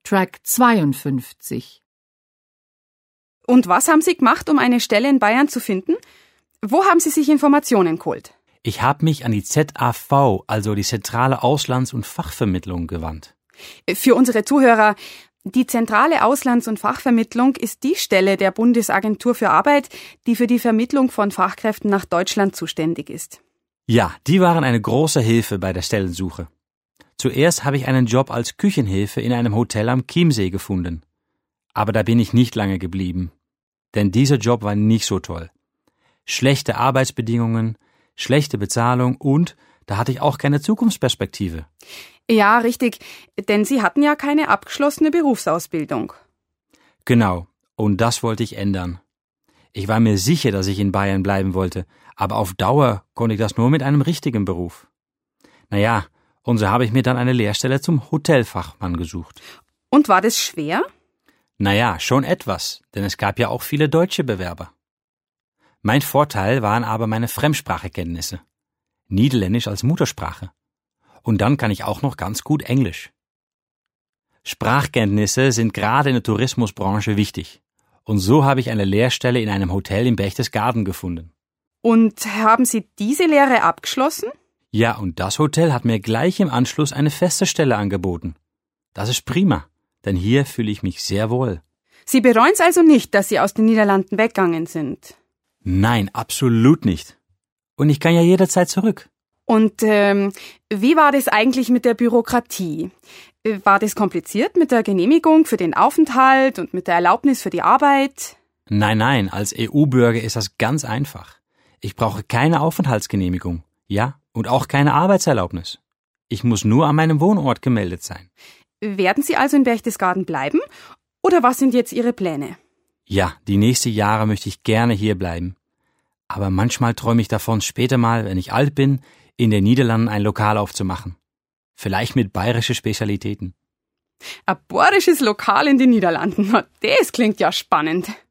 Track 52. Und was haben Sie gemacht, um eine Stelle in Bayern zu finden? Wo haben Sie sich Informationen geholt? Ich habe mich an die ZAV, also die Zentrale Auslands- und Fachvermittlung, gewandt. Für unsere Zuhörer, die Zentrale Auslands- und Fachvermittlung ist die Stelle der Bundesagentur für Arbeit, die für die Vermittlung von Fachkräften nach Deutschland zuständig ist. Ja, die waren eine große Hilfe bei der Stellensuche. Zuerst habe ich einen Job als Küchenhilfe in einem Hotel am Chiemsee gefunden. Aber da bin ich nicht lange geblieben. Denn dieser Job war nicht so toll. Schlechte Arbeitsbedingungen, schlechte Bezahlung und da hatte ich auch keine Zukunftsperspektive. Ja, richtig, denn Sie hatten ja keine abgeschlossene Berufsausbildung. Genau, und das wollte ich ändern. Ich war mir sicher, dass ich in Bayern bleiben wollte, aber auf Dauer konnte ich das nur mit einem richtigen Beruf. Naja, und so habe ich mir dann eine Lehrstelle zum Hotelfachmann gesucht. Und war das schwer? Naja, schon etwas, denn es gab ja auch viele deutsche Bewerber. Mein Vorteil waren aber meine Fremdsprachekenntnisse. Niederländisch als Muttersprache. Und dann kann ich auch noch ganz gut Englisch. Sprachkenntnisse sind gerade in der Tourismusbranche wichtig. Und so habe ich eine Lehrstelle in einem Hotel in Berchtesgaden gefunden. Und haben Sie diese Lehre abgeschlossen? Ja, und das Hotel hat mir gleich im Anschluss eine feste Stelle angeboten. Das ist prima, denn hier fühle ich mich sehr wohl. Sie bereuen es also nicht, dass Sie aus den Niederlanden weggegangen sind? Nein, absolut nicht. Und ich kann ja jederzeit zurück. Und wie war das eigentlich mit der Bürokratie? War das kompliziert mit der Genehmigung für den Aufenthalt und mit der Erlaubnis für die Arbeit? Nein, als EU-Bürger ist das ganz einfach. Ich brauche keine Aufenthaltsgenehmigung, ja, und auch keine Arbeitserlaubnis. Ich muss nur an meinem Wohnort gemeldet sein. Werden Sie also in Berchtesgaden bleiben? Oder was sind jetzt Ihre Pläne? Ja, die nächsten Jahre möchte ich gerne hier bleiben. Aber manchmal träume ich davon, später mal, wenn ich alt bin, in den Niederlanden ein Lokal aufzumachen. Vielleicht mit bayerischen Spezialitäten. Ein bayerisches Lokal in den Niederlanden, das klingt ja spannend.